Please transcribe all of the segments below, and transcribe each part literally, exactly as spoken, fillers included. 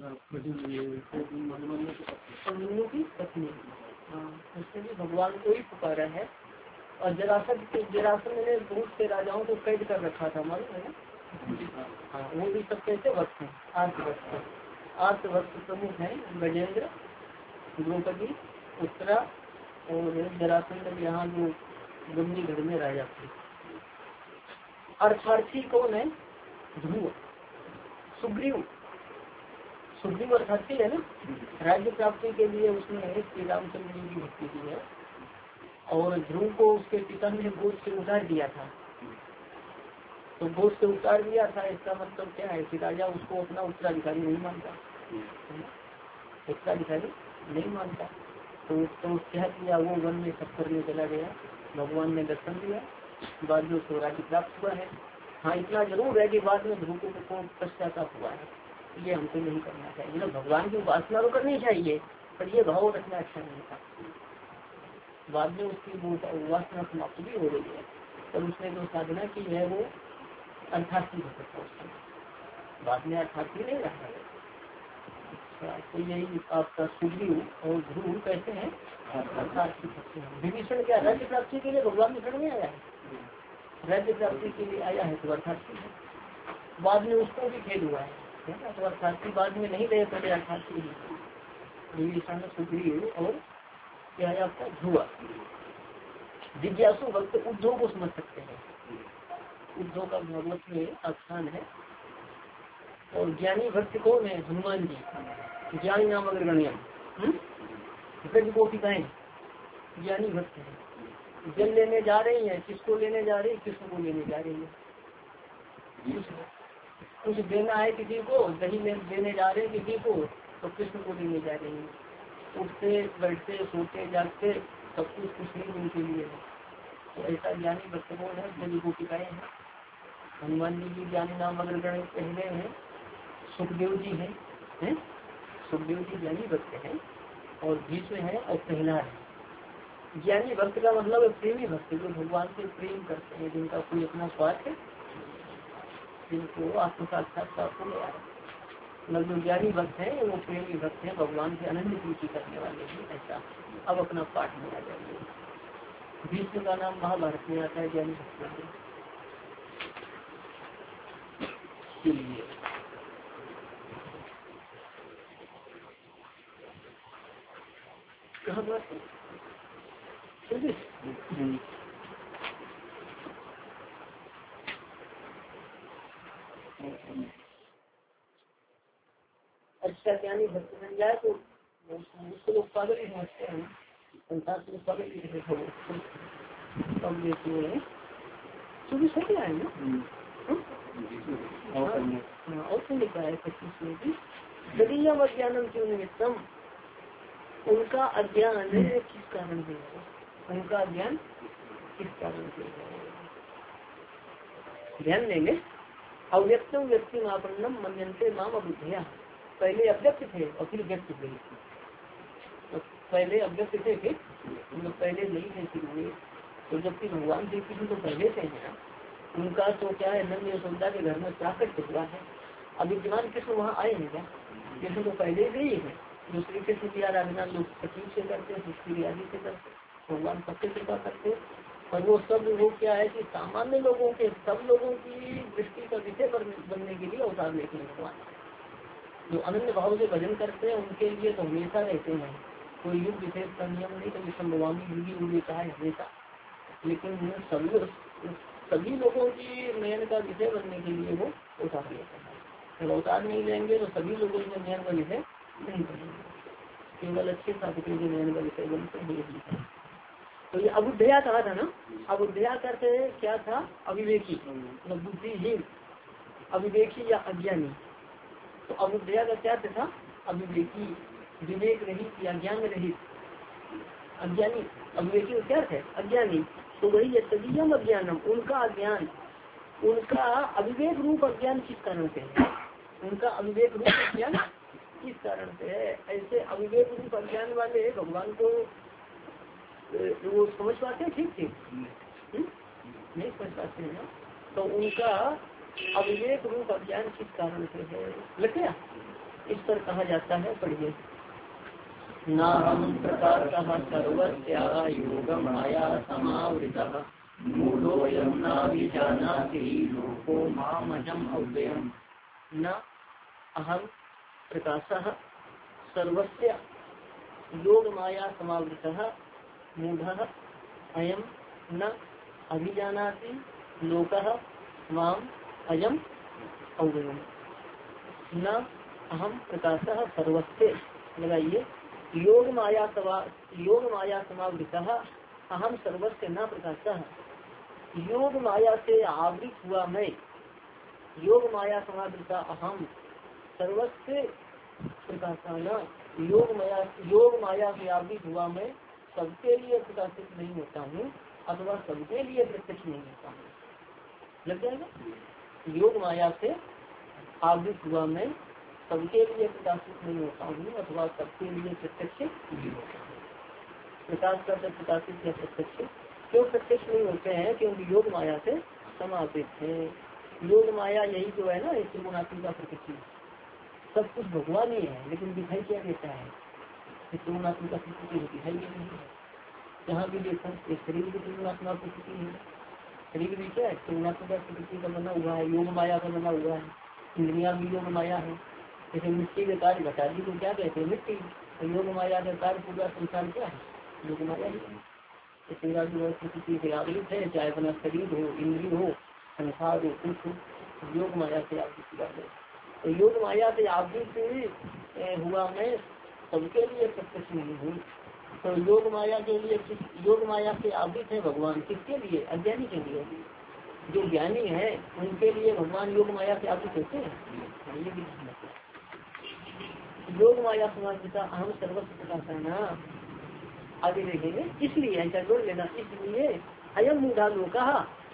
अभिमन्यु की पत्नी, हाँ उसने भी भगवान को ही पुकारा है। और जरासंध के जरासंध ने बहुत से राजाओं को कैद कर रखा था, मालूम है ना। हाँ वो भी सब कैसे वक्त है, आर्थ आर्थ वक्त प्रमुख है। गजेंद्र, द्रौपदी, उत्तरा और जरासंध यहाँ जो गंदी घर में राजा थे। अर्थार्थी कौन है, ध्रुव। सुग्रीव, सुग्रीव अर्थार्थी है ना। राज्य प्राप्ति के लिए उसने श्री रामचंद्र जी की भक्ति की है। और ध्रुव को उसके पिता ने गोद से उतार दिया था। तो गोद से उतार दिया था, इसका मतलब क्या है कि राजा उसको अपना उत्तराधिकारी नहीं मानता, उत्तराधिकारी नहीं मानता। तो, तो क्या किया, वो वन में सब करने चला गया। भगवान ने दर्शन दिया, बाद में उसको राज्य प्राप्त हुआ है। हाँ इतना जरूर है कि बाद में ध्रुव को पश्चाताप हुआ है, ये हमको नहीं करना चाहिए। मतलब भगवान की उपासना तो करनी चाहिए, पर ये भाव रखना अच्छा नहीं था। बाद में उसकी उपासना समाप्त भी हो गई है, पर उसने जो साधना की है वो अर्थार्थी हो सकता है उसका, बाद में अर्थार्थी नहीं रहा है। अच्छा, तो यही आपका सुग्रीव और ध्रुव कहते हैं अर्थार्थी। विभीषण क्या राज्य प्राप्ति के लिए भगवान के शरण में आया है, राज्य प्राप्ति के लिए आया है तो अर्थार्थी है। बाद में उसको भी खेद हुआ है ना, तो अर्थार्थी बाद में नहीं रहे, पहले अर्थार्थी ही। विभीषण, सुग्रीव और क्या है आपका ध्रुव। जिज्ञासु भक्त उद्धव को समझ सकते हैं, उद्धव का भागवत में आख्यान है। और ज्ञानी भक्त कौन है, हनुमान जी। ज्ञानी नाम अग्रगण्यम, ब्रज गोपिकाएं ज्ञानी भक्त है। जल लेने जा रही है, किसको लेने जा रही है, कृष्ण को लेने जा रही है। कुछ देना है किसी को, दही देने जा रहे हैं किसी को, तो कृष्ण को लेने जा रही है। उठते बैठते सोते जागते सब कुछ कुछ नहीं उनके लिए है। तो ऐसा ज्ञानी भक्त कौन है, ब्रज गोपिकाएं हैं। हनुमान जी की ज्ञानी नाम अग्रगण्य पहले हैं। सुखदेव जी हैं है? सुखदेव जी ज्ञानी भक्त हैं और बीच में है और पहला है। ज्ञानी भक्त का मतलब प्रेमी भक्त, जो भगवान से प्रेम करते हैं, जिनका कोई अपना स्वार्थ है, जिनको आत्म साक्षात्कार को ले आए। मतलब जो ज्ञानी भक्त है वो प्रेमी भक्त है, भगवान से अनन्य प्रीति करने वाले ही। ऐसा अब अपना पाठ में आ जाएंगे। भीष्म का नाम महाभारत में आता है ज्ञानी भक्त के लिए। कहाँ बात है? अच्छा ज्ञानी भक्त बन जाए तो उसको लोग पागल ही समझते हैं, संसार से पागल ही समझते हैं। अब देखिए चौबीस है क्या है ना, और क्या लिखा है पच्चीस में भी, ददीयम अज्ञानम क्यों निमित्तम, उनका अज्ञान किस कारण से है, उनका अज्ञान किस कारण से है, ध्यान देंगे। अव्यक्तम व्यक्ति मापन्नम मनंते माम अबुद्धया, पहले अव्यक्त थे और फिर व्यक्त थे। तो पहले अव्यक्त थे फिर मतलब पहले नहीं थे फिर हुए। तो जबकि भगवान श्री कृष्ण तो पहले से है ना, उनका तो क्या है नंद यशोदा के घर में प्राकट हुआ है। अब विद्यमान कृष्ण वहाँ आए हैं क्या, कृष्ण तो पहले से ही है। जो श्री कृष्ण की आराधना लोग सचिव से करते हैं, सुष्टि आदि से करते, भगवान सबसे कृपा करते। और वो सब वो क्या है कि सामान्य लोगों के, सब लोगों की दृष्टि का विषय बनने के लिए अवतार लेते हैं भगवान। जो अनन्य भाव से भजन करते हैं उनके लिए तो हमेशा रहते हैं, कोई युग विशेष का नियम नहीं, कभी संभवामी युगी युगी का है हमेशा। लेकिन सभी सभी लोगों की नयन का विषय बनने के लिए वो अवतार लेते हैं। जब अवतार नहीं लेंगे तो सभी लोगों के नयन का विषय नहीं बनेंगे, केवल अच्छे साधकों के नयन का विषय बनते हैं। तो ये अबुद्धया कहा था ना, अबुद्धया करते क्या था, अविवेकी मतलब बुद्धिहीन, अविवेकी या अज्ञानी। तो अबुद्धया का क्या था, अविवेकी, विवेक रहित या ज्ञान रहित, अज्ञानी। अविवेकी क्या है, अज्ञानी। तो वही है तदीयम अज्ञानम, उनका अज्ञान, उनका अविवेक रूप अज्ञान किस कारण से है, उनका अविवेक रूप अज्ञान किस कारण से है। ऐसे अविवेक रूप अज्ञान वाले भगवान को वो समझ पाते हैं ठीक ठीक नहीं समझ पाते हैं ना। तो उनका अविवेक रूप अज्ञान किस कारण से है, लग गया। इस पर कहा जाता है, पढ़िए। नाहं प्रकाशः सर्वस्य योगं माया समावृतः मूढोऽयं नाभिजानाति लोको मामजम् अव्ययम्। न अहं प्रकाशः सर्वस्य योग माया समावृतः मूढ़ः अयं न अभिजानाति लोकः माम अयम् अव्ययम्। न अहम प्रकाशः सर्वस्य, लगाइए, योग माया सवा योग माया समावृतः अहम सर्वस्य न प्रकाशः। योग माया से आवृत हुआ मैं, योग माया समावृता अहम सर्वस्य प्रकाशः न। योग माया योग माया से आवृत हुआ मैं सबके लिए प्रकाशित नहीं होता हूँ अथवा सबके लिए प्रत्यक्ष नहीं होता हूँ। लग जाएगा। योग माया से आवृत हुआ मैं सबके लिए प्रकाशित नहीं होता हूँ अथवा सबके लिए प्रत्यक्ष नहीं होता हूँ। प्रकाश का सब प्रकाशित या प्रत्यक्ष क्यों प्रत्यक्ष नहीं होते हैं? क्योंकि योग माया से समावृत है। योग माया यही जो है ना, त्रिगुणात्मिका प्रकृति, सब कुछ भगवान ही है, लेकिन दिखाई क्या देता है? त्रिगुणात्मिका प्रकृति दिखाई दे रही है। जहाँ भी देखो एक शरीर की त्रिगुणात्मिका प्रकृति है, शरीर भी क्या है? त्रिगुणात्मिका प्रकृति का बना हुआ है, योग माया का बना हुआ है। इंद्रिया भी योग माया है। जैसे मिट्टी के कार्य घटा दी तो क्या कहते हैं? मिट्टी। तो योग माया का कार्य पूरा संसार क्या है? योग माया ही है। प्रकृति से आवृत है, चाहे अपना शरीर हो, इंद्रिय हो, संसार हो, कुछ हो, योग माया से आवृत हुआ है। तो योग माया से आवृत हुआ मैं सबके लिए प्रत्यक्ष नहीं हूँ। तो योग माया के लिए, योग माया से आवृत है भगवान, किसके लिए? अज्ञानी के लिए। जो ज्ञानी है उनके लिए भगवान योग माया से आवृत होते हैं। ये भी योग माया समाजता अहम सर्वस्व प्रकाशना। आगे देखेंगे। इसलिए ऐसा जोड़ लेना, इसलिए अयम मूढ़ा लोका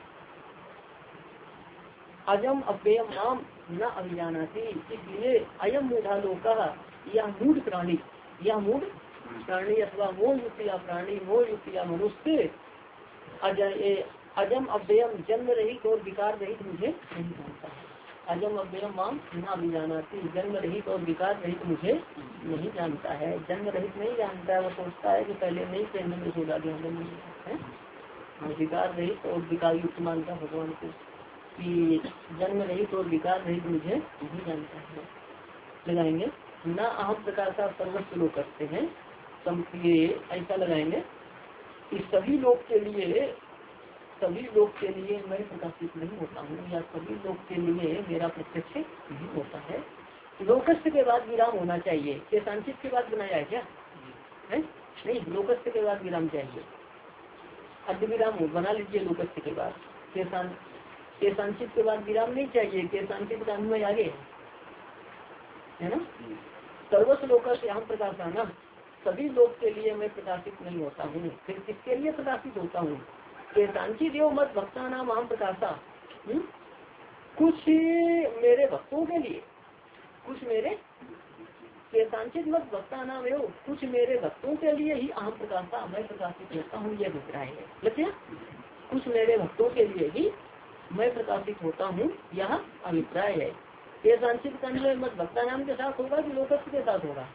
अजम अव्ययम नाम न अभिजानाति। इसलिए अयम मूढ़ा लोका, यह मूढ़ प्राणी, यह मूढ़ प्राणी अथवा मोह युक्त या प्राणी, मोह युक्त या मनुष्य अजय अजम अव्ययम जन्म रहित और विकार रहित मुझे नहीं जानता है। अजम अव्ययम माम न अभिजानाति, जन्म रहित और विकार रहित मुझे नहीं जानता है। जन्म रहित नहीं जानता है, वो सोचता है कि पहले नहीं पहनने में सोचा गया है। विकार रहित और विकार युक्त मानता भगवान को कि जन्म रहित और विकार रहित मुझे नहीं जानता है। लगाएंगे न अहम प्रकार का सर्वस्व लोग करते हैं, ये ऐसा लगाएंगे कि सभी लोग के लिए सभी लोग के लिए मैं प्रकाशित नहीं होता हूँ, या सभी लोग के लिए मेरा प्रत्यक्ष नहीं होता है। लोकस्थ के बाद विराम होना चाहिए। केशांचित के बाद बनाया है क्या है? नहीं, लोकस्थ के बाद विराम चाहिए। अर्ध विराम हो बना लीजिए लोकस्थ के बाद। केशां केशांचित के बाद विराम नहीं चाहिए। केशांचित का अन्वय आगे है ना। सर्वस्व लोकस्थ हम प्रकाशाना, सभी लोग के लिए मैं प्रकाशित नहीं होता हूँ। फिर किसके लिए प्रकाशित होता हूँ? केशांचित एवं मत भक्ता नाम हम प्रकाशा, कुछ मेरे भक्तों के लिए, कुछ मेरे केशांचित मत भक्ता नाम एवं कुछ मेरे भक्तों के लिए ही अहम प्रकाशा, मैं प्रकाशित होता हूँ। यह अभिप्राय है। लक्ष्य कुछ मेरे भक्तों के लिए ही मैं प्रकाशित होता हूँ, यह अभिप्राय है। केशांचित का मत भक्ता नाम के साथ होगा कि लोकस्थ के साथ होगा?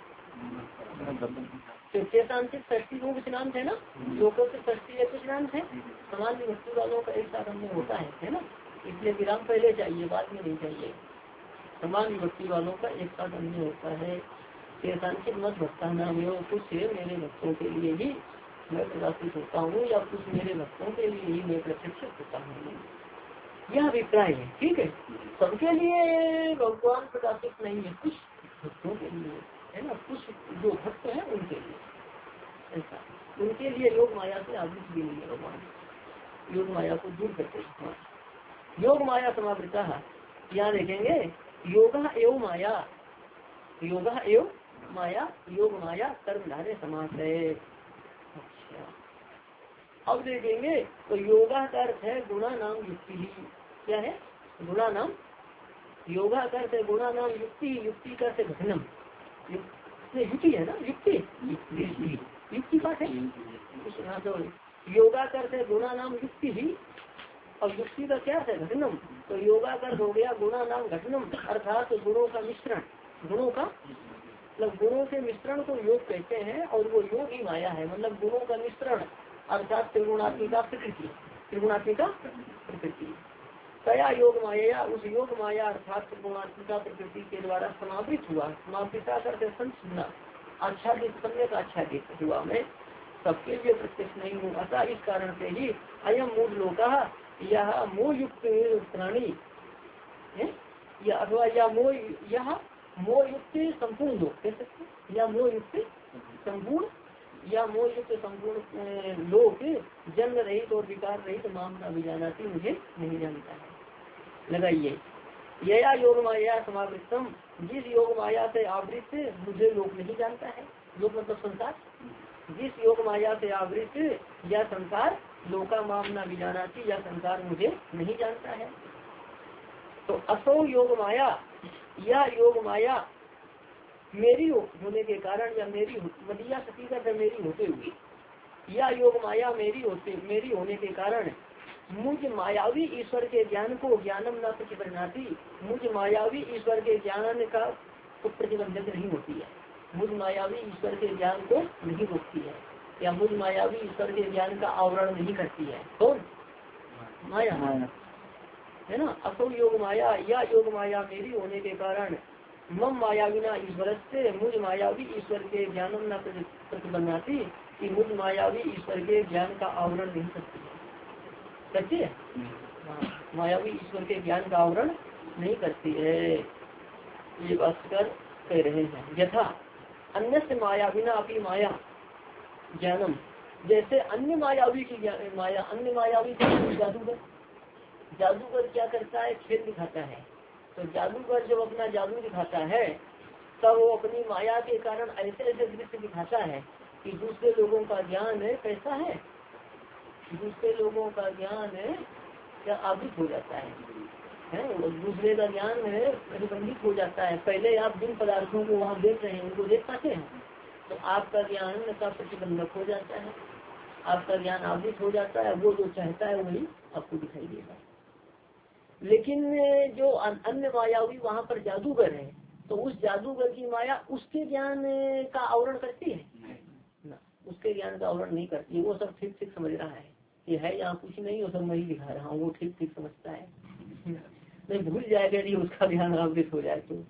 केशांचित षष्ठी को कुछ नाम थे ना, लोकस्थ षष्ठी है कुछ नाम थे। समान विभक्ति वालों का एक साथ हमने होता है है ना, इसलिए विराम पहले चाहिए, बाद में नहीं चाहिए। समान विभक्ति वालों का एक साथ अन्य होता है। केशांचित मत भक्ता नाम हो, कुछ मेरे भक्तों के लिए ही मैं प्रकाशित होता हूँ, या कुछ मेरे भक्तों के लिए ही मैं प्रत्यक्ष होता हूँ, यह अभिप्राय है। ठीक है, सबके लिए भगवान प्रकाशित नहीं है, कुछ भक्तों के लिए है ना, कुछ जो भक्त है उनके लिए ऐसा, उनके लिए योग माया से आवृत भी नहीं है भगवान, योग माया को दूर करते हैं। योग माया समावृता है। यहाँ देखेंगे योगा एवं माया, योगा एवं माया, योग माया कर्मधारे समास है। अच्छा, अब देखेंगे तो योगा का अर्थ है गुणा नाम युक्ति ही। क्या है? गुणा नाम, योगा का अर्थ है गुणा नाम युक्ति, युक्ति का अर्थ है घटनम, युक्ति है ना, युक्ति युक्ति का है। तो योगा का अर्थ है गुणा नाम युक्ति ही, और युक्ति का क्या है? घटनम। तो योगा का अर्थ हो गया गुणा नाम घटनम, अर्थात गुणों का मिश्रण, गुणों का मतलब गुणों के मिश्रण को योग कहते हैं, और वो योग ही माया है। मतलब गुणों का मिश्रण अर्थात त्रिगुणात्मिका प्रकृति, त्रिगुणात्मिका प्रकृति कया योग माया, उस योग माया अर्थात त्रिगुणात्मिका प्रकृति के द्वारा समावृत हुआ। समावृता करते संपूर्ण आच्छादित, सम्यक आच्छादित हुआ मैं सबके लिए प्रत्यक्ष नहीं हूँ। अतः इस कारण से ही अयम मूल लोका, यह मोह युक्त प्राणी है, या अथवा या मोह यह मोह युक्त संपूर्ण लोक कह सकते, या मोह युक्त संपूर्ण या मोह युक्त संपूर्ण लोक जन्म रहित और विकार रहित माम ना भी जानाती, मुझे नहीं जानता है। लगाइए यया योग माया समावृतम, जिस योग माया से आवृत मुझे लोक नहीं जानता है। लोक मतलब संसार, जिस योग माया से आवृत या संसार लोका माम ना भी जानाती, या संसार मुझे नहीं जानता है। तो असो योग माया, यह योग माया मेरी होने के कारण, या मेरी मदिया सती का मेरी होते हुए, या योग माया मेरी होते मेरी होने के कारण मुझ मायावी ईश्वर के ज्ञान को ज्ञानम न प्रतिबंधनाती, मुझ मायावी ईश्वर के ज्ञान का तो प्रतिबंधक नहीं होती है। मुझ मायावी ईश्वर के ज्ञान को नहीं रोकती है, या मुझ मायावी ईश्वर के ज्ञान का आवरण नहीं करती है। कौन? माया है ना। असो योग माया, या योग माया मेरी होने के कारण मम मायाविना ईश्वर से, मुझ मायावी ईश्वर के ज्ञानम न प्रतिबंधनाती, कि मुझ मायावी ईश्वर के ज्ञान का आवरण नहीं करती है। करती है हाँ, मायावी ईश्वर के ज्ञान का आवरण नहीं करती है, ये बात कर कह रहे हैं। यथा अन्य से मायाविना अपनी माया ज्ञानम, जैसे अन्य मायावी की माया, अन्य मायावी जादूगर, जादूगर क्या करता है? खेल दिखाता है। तो जादूगर जब अपना जादू दिखाता है तब वो अपनी माया के कारण ऐसे ऐसे दृश्य दिखाता है कि दूसरे लोगों का ज्ञान कैसा है, दूसरे लोगों का ज्ञान क्या आवृत हो जाता है, है? दूसरे का ज्ञान प्रतिबंधित हो जाता है। पहले आप जिन पदार्थों को वहाँ देख रहे हैं उनको देख पाते हैं, तो आपका ज्ञान का प्रतिबंधक हो जाता है, आपका ज्ञान आवृत हो जाता है। वो जो चाहता है वही आपको दिखाई देगा। लेकिन जो अन्य मायावी वहाँ पर जादूगर है, तो उस जादूगर की माया उसके ज्ञान का आवरण करती है ना, उसके ज्ञान का आवरण नहीं करती। वो सब ठीक ठीक समझ रहा है, ये है यहाँ कुछ नहीं, वो सब मैं ही दिखा रहा हूँ, वो ठीक ठीक समझता है। नहीं भूल जाएगा यदि उसका ध्यान आवृत हो जाए तो।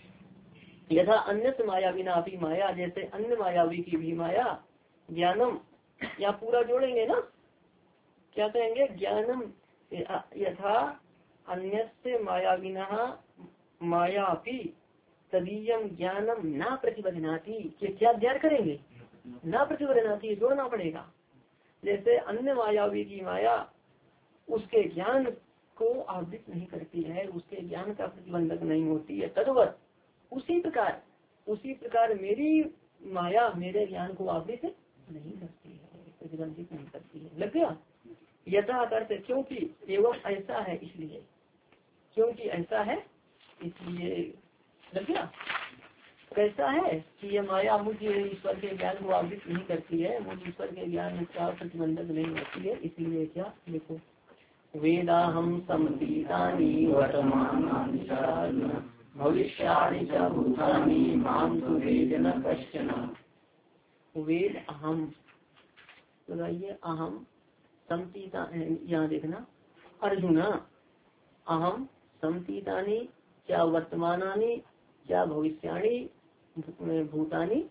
यथा अन्य माया बिना अपनी माया, जैसे अन्य मायावी की भी माया ज्ञानम, या पूरा जोड़ेंगे ना, क्या कहेंगे? ज्ञानम यथा अन्य माया बिना माया अपी तदीयम ज्ञानम ना प्रतिबंधनाती, ये क्या अध्ययन करेंगे? ना प्रतिबंधनाती, जोड़ना पड़ेगा। जैसे अन्य मायावी की माया उसके ज्ञान को आवृत नहीं करती है, उसके ज्ञान का प्रतिबंधक नहीं होती है, तद्वत उसी प्रकार उसी प्रकार मेरी माया मेरे ज्ञान को आवृत नहीं करती है, प्रतिबंधित नहीं करती है। लग गया? यथा करते क्योंकि एवं ऐसा है इसलिए, क्योंकि ऐसा है इसलिए। लग गया? कैसा है कि ये माया मुझे ईश्वर के ज्ञान को आवृत नहीं करती है, मुझे ईश्वर के ज्ञान का प्रतिबंधक नहीं होती है, इसलिए क्या देखो, वेदा हम समतीतानि वर्तमानानि भविष्याणि च भूतानि मां तु वेद न कश्चन। वेद अहम, लगाइए अहम समतीता, यहाँ देखना अर्जुना, अहम समतीतानि क्या वर्तमानानि क्या भविष्याणि भूतानि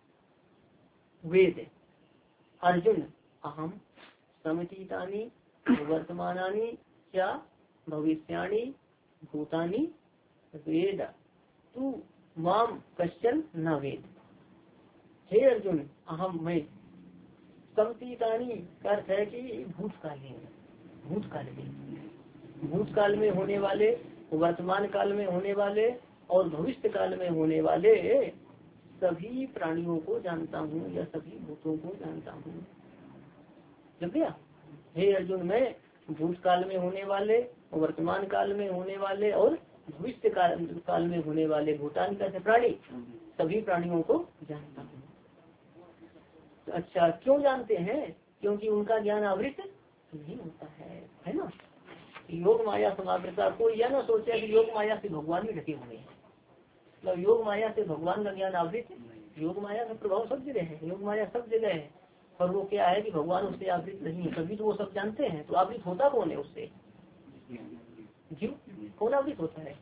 वेद। अर्जुन अहम समतीतानि वर्तमानानि क्या भविष्याणि भूतानि वेद तू माम कश्चन न वेद। हे अर्जुन अहम मैं, समतीतानि का अर्थ है कि भूतकाल में, भूतकाल में भूतकाल में होने वाले, वर्तमान काल में होने वाले और भविष्य काल में होने वाले सभी प्राणियों को जानता हूँ, या सभी भूतों को जानता हूँ। जब गया हे अर्जुन मैं भूतकाल में होने वाले, वर्तमान काल में होने वाले और भविष्य काल काल में होने वाले भूतान का प्राणी, सभी प्राणियों को जानता हूँ। तो अच्छा क्यों जानते हैं? क्योंकि उनका ज्ञान आवृत नहीं होता है, है ना। योग माया समावृता, कोई यह ना सोचे कि योग माया से भगवान भी ढके हुए हैं, मतलब योग माया से भगवान का ज्ञान आवृत है, योग माया का प्रभाव सब जगह है, योग माया सब जगह है, पर वो क्या है कि भगवान उससे आवृत नहीं है, तभी तो वो सब जानते हैं। तो आवृत होता कौन है उससे? जीव। कौन आवृत होता है?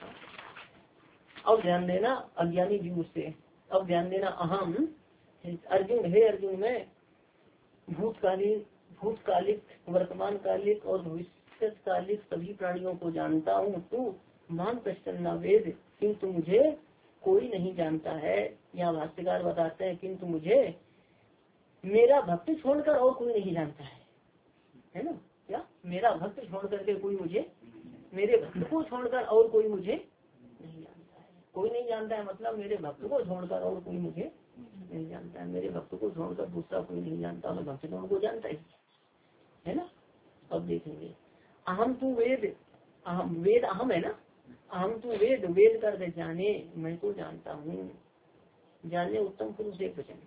अब ध्यान देना अज्ञानी जीव से। अब ध्यान देना अहम अर्जुन, हे अर्जुन मैं भूतकालीन भूतकालिक वर्तमान कालिक और भविष्य कालिक सभी प्राणियों को जानता हूँ। तू मान प्रश्न वेद, किंतु मुझे कोई नहीं जानता है। यहाँ भाष्यकार बताते हैं किंतु मुझे मेरा भक्त छोड़कर और कोई नहीं जानता है, है ना? क्या मेरा भक्त छोड़ करके कोई मुझे, मेरे भक्त को छोड़कर और कोई मुझे नहीं जानता है। कोई नहीं जानता है मतलब मेरे भक्त को छोड़कर और कोई मुझे नहीं जानता है। मेरे भक्त को छोड़कर दूसरा कोई नहीं जानता, मैं भक्त तो उनको जानता ही है ना। अब देखेंगे अहम तू वेद, अहम वेद अहम है ना, अहम तू वेद, वेद कर जाने, मैं तो जानता हूँ। जाने उत्तम पुरुष एक वचन,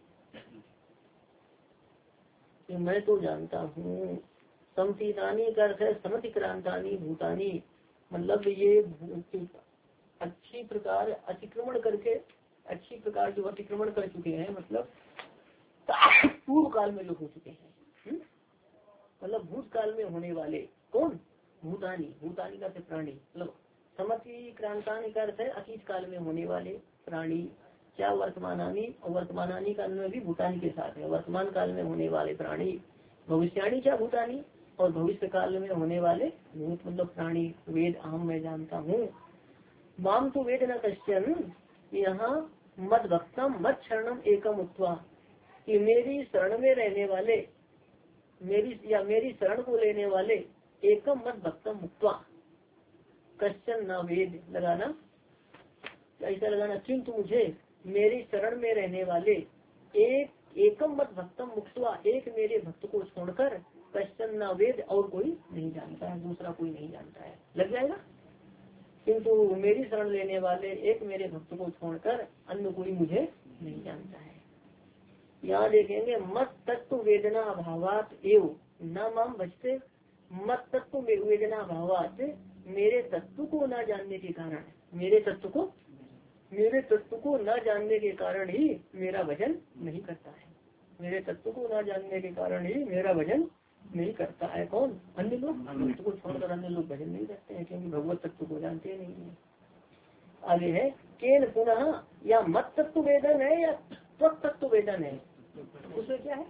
मैं तो जानता हूँ। समतीतानी का अर्थ है समतिक्रांतानी भूतानी, मतलब ये अच्छी प्रकार अतिक्रमण करके, अच्छी प्रकार जो अतिक्रमण कर चुके हैं, मतलब पूर्व काल में लोग हो चुके हैं, मतलब भूतकाल में होने वाले। कौन? भूतानी, भूतानी का अर्थ प्राणी, मतलब समतिक्रांतानी का अर्थ है अतीत काल में होने वाले प्राणी। क्या वर्तमानानी, और वर्तमानानी का अन्वय भी भूतानी के साथ है, वर्तमान काल में होने वाले प्राणी। भविष्याणी क्या भूतानी, और भविष्य काल में होने वाले भूत मतलब प्राणी। वेद अहम मैं जानता हूँ। माम तो वेद न कश्चन, यहाँ मद भक्तम मत शरणम एकम उत्वा, कि मेरी शरण में रहने वाले, मेरी या मेरी शरण को लेने वाले एकम मत भक्तम मुक्त्वा, कश्चन न वेद लगाना, ऐसा लगाना किंतु मुझे मेरी शरण में रहने वाले एक एकम मत भक्तम मुक्त्वा, एक मेरे भक्त को छोड़कर कश्चन न वेद, और कोई नहीं जानता है, दूसरा कोई नहीं जानता है। लग जाएगा। किंतु मेरी शरण लेने वाले एक मेरे भक्त को छोड़कर अन्य कोई मुझे नहीं जानता है। यहाँ देखेंगे मत तत्व वेदना अभावात एव न माम बचते, मत तत्व वेदना अभावात, मेरे तत्व को न जानने के कारण, मेरे तत्व को मेरे तत्व को न जानने के कारण ही मेरा भजन नहीं करता है। मेरे तत्व को न जानने के कारण ही मेरा भजन नहीं करता है। कौन? अन्य लोग। तत्व को छोड़कर अन्य लोग भजन नहीं करते हैं, क्योंकि भगवत तत्व को जानते नहीं है। आगे है केन पुनः, या मत तत्व वेदन है या त्वक तत्व वेदन है, उसमें क्या है?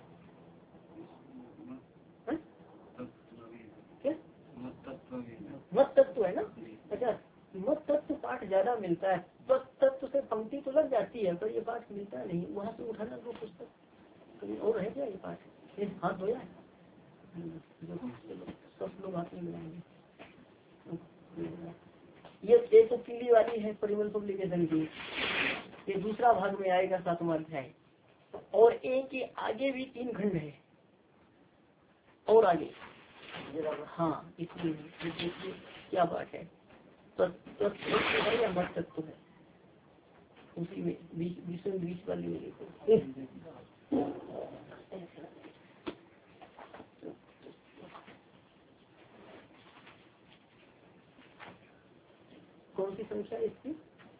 हा? क्या मत तत्व है ना? अच्छा, मत तत्व पाठ ज्यादा मिलता है, त्वक तत्व से पंक्ति तो लग जाती है, पर ये पाठ मिलता नहीं। वहाँ से उठाना दो पुस्तक, कहीं और रह गया ये पाठ। ये हाथ धोया है, सब लोग हाथ में मिलाएंगे। ये एक तो पीली वाली है परिमल पब्लिकेशन की, ये दूसरा भाग में आएगा सातवां अध्याय। और एक के आगे भी तीन खंड है और आगे। हाँ, इसलिए क्या बात है, तो तत्व है या मत तत्व है, उसी में बीच बीच में बीच वाली में देखो। कौन सी संख्या है इसकी?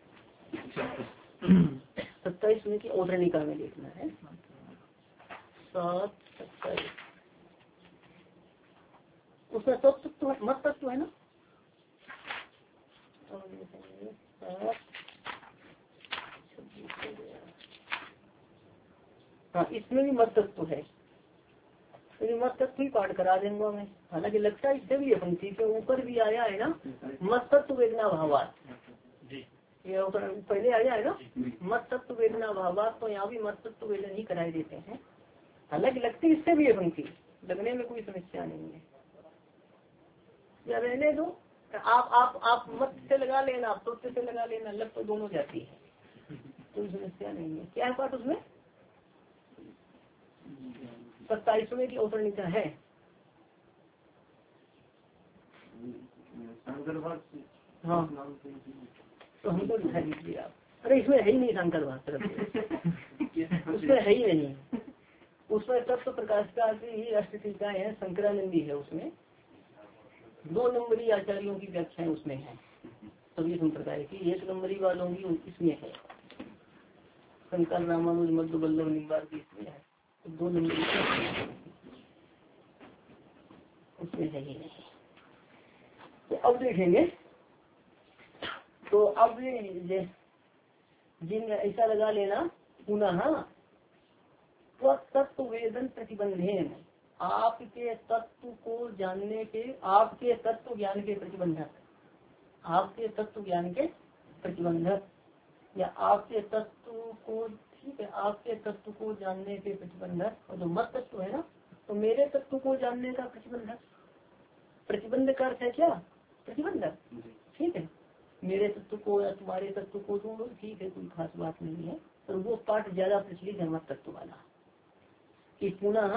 सत्ताईस में की औतरणिका में देखना है। सात सत्ताईस, उसमें सब तत्व है, मत तत्व है ना। हाँ, इसमें भी मत तत्व है, तो मत तत्व ही पाठ करा देंगे मैं। हालांकि लगता है इससे भी पंक्ति के ऊपर भी आया है ना, मत तत्व वेदना भावात, ये पहले आया है ना, मत तत्व वेदना भावात, तो यहाँ भी मत तत्व वेदना ही कराए देते हैं। हालांकि लगती इससे भी है पंक्ति, लगने में कोई समस्या नहीं है, या रहने दो। आप आप आप मत से लगा लेना, आप तत्व से लगा लेना, लग तो दोनों जाती है, कोई समस्या नहीं है। क्या है पाठ उसमें? सत्ताईसवें की औतरणिका है। हाँ, तो हमको दिखा दीजिए आप। अरे इसमें है ही नहीं शंकर भास्कर, उसमें है ही नहीं। उसमें तत्व प्रकाश का ही अष्टटीकाएं है, शंकरानंदी है उसमें, दो नंबरी आचार्यों की व्याख्याएं उसमें है। सभी संप्रदाय की। एक नंबरी वालों की इसमें है, शंकर रामानुज मध्य वल्लभ निम्बार की इसमें है, तो दो नंबरी उसमें है ही नहीं। तो अब देखेंगे, तो अब जिन ऐसा लगा लेना पुनः तत्व वेदन प्रतिबंधेन, आपके तत्व को जानने के, आपके तत्व ज्ञान के प्रतिबंधक, आपके तत्व ज्ञान के प्रतिबंधक या आपके तत्व को, ठीक है, आपके तत्व को जानने के प्रतिबंधक। और जो मत तत्व है ना, तो मेरे तत्व को जानने का प्रतिबंधक। प्रतिबंध का अर्थ है क्या? प्रतिबंधक, ठीक है। मेरे तत्व को या तुम्हारे तत्व को ढूंढो, ठीक है, कोई खास बात नहीं है। पर वो पाठ ज्यादा प्रचलित है मत तत्व वाला, कि पुनः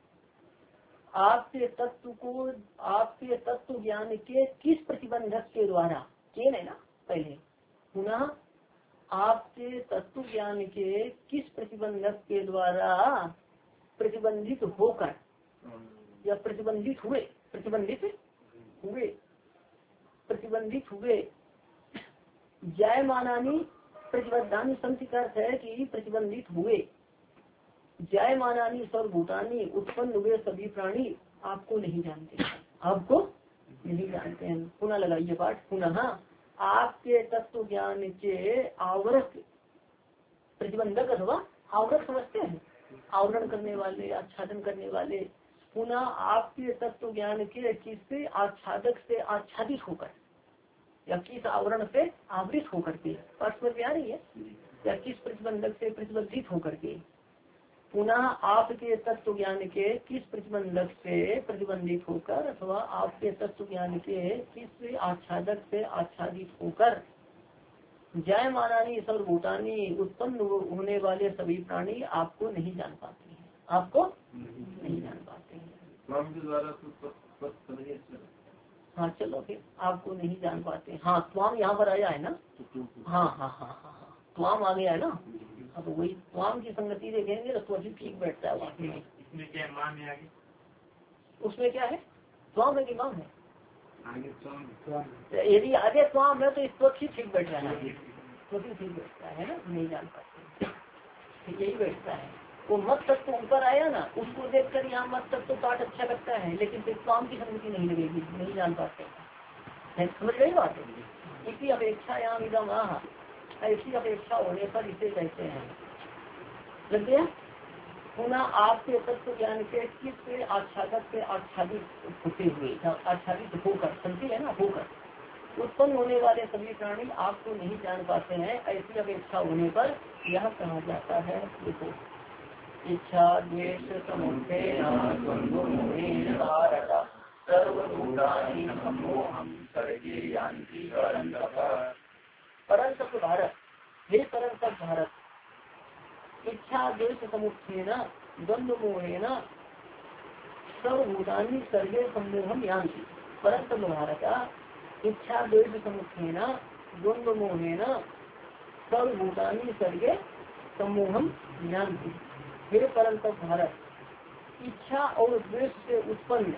आपके तत्व को, आपके तत्व ज्ञान के किस प्रतिबंधक के द्वारा, के नहीं ना पहले, पुनः आपके तत्व ज्ञान के किस प्रतिबंधक के द्वारा प्रतिबंधित होकर या प्रतिबंधित हुए, प्रतिबंधित हुए, प्रतिबंधित हुए जायमानानी प्रतिबद्धानी संति का अर्थ है कि प्रतिबंधित हुए, जायमानानी सर्वभूतानी उत्पन्न हुए सभी प्राणी आपको नहीं जानते, आपको नहीं जानते हैं। पुनः लगाइए पाठ, पुनः आपके तत्व ज्ञान के आवरक प्रतिबंधक अथवा आवरक समझते हैं, आवरण करने वाले, आच्छादन करने वाले। पुनः आपके तत्व ज्ञान के किससे आच्छादक से आच्छादित होकर या किस आवरण से आवृत होकर के, परस्पर प्यार ही है, या किस प्रतिबंधक से प्रतिबंधित होकर के, पुनः आपके तत्व ज्ञान के किस प्रतिबंधक से प्रतिबंधित होकर अथवा आपके तत्व ज्ञान के किस आच्छादक से आच्छादित होकर जायमानानी सर्वभूतानी उत्पन्न होने वाले सभी प्राणी आपको नहीं जान पाते हैं, आपको नहीं जान पाते हैं। हाँ चलो फिर, आपको नहीं जान पाते। हाँ स्वाम यहाँ पर आया है ना, हाँ हाँ हाँ हाँ हाँ स्वाम आ गया है ना। हाँ तो वही स्वाम की संगति देखेंगे तो अभी ठीक बैठता है वाक्य में। इसमें क्या है, मान है आगे, उसमें क्या है, स्वाम है कि माम है? यदि आगे स्वाम है तो इस वक्त ही ठीक बैठ रहा है, तो भी ठीक बैठता है ना, नहीं जान पाते, यही बैठता है। वो मत तत्व ऊपर आया ना, उसको देखकर यहाँ मत तत्व पाठ अच्छा लगता है, लेकिन फिर स्वाम की संगति नहीं लगेगी, नहीं जान पाते, समझ गई बात है। इसी अपेक्षा यहाँ विदम आह, ऐसी अपेक्षा होने पर इसे कहते हैं, लग गया। पुनः आपके तत्व ज्ञान के किस आच्छादक से आच्छादित होते हुए, आच्छादित होकर, समझी है ना, होकर उत्पन्न होने वाले सभी प्राणी आपको नहीं जान पाते हैं। ऐसी अपेक्षा होने पर यह कहा जाता है, देखो इच्छा द्वेष समुत्थेन द्वन्द्वमोहेन भारत सर्वभूतानि सम्मोहं सर्गे यान्ति परन्तप। परन्तप भारत, हे परन्तप भारत, इच्छा द्वेष समुत्थेन द्वन्द्वमोहेन सर्वभूतानि सर्गे सम्मोहं यान्ति। परन्तप भारत, इच्छा द्वेष समुत्थेन द्वन्द्वमोहेन सर्वभूतानि सर्गे सम्मोहं यान्ति। हे परन्तप भारत, इच्छा और द्वेष से उत्पन्न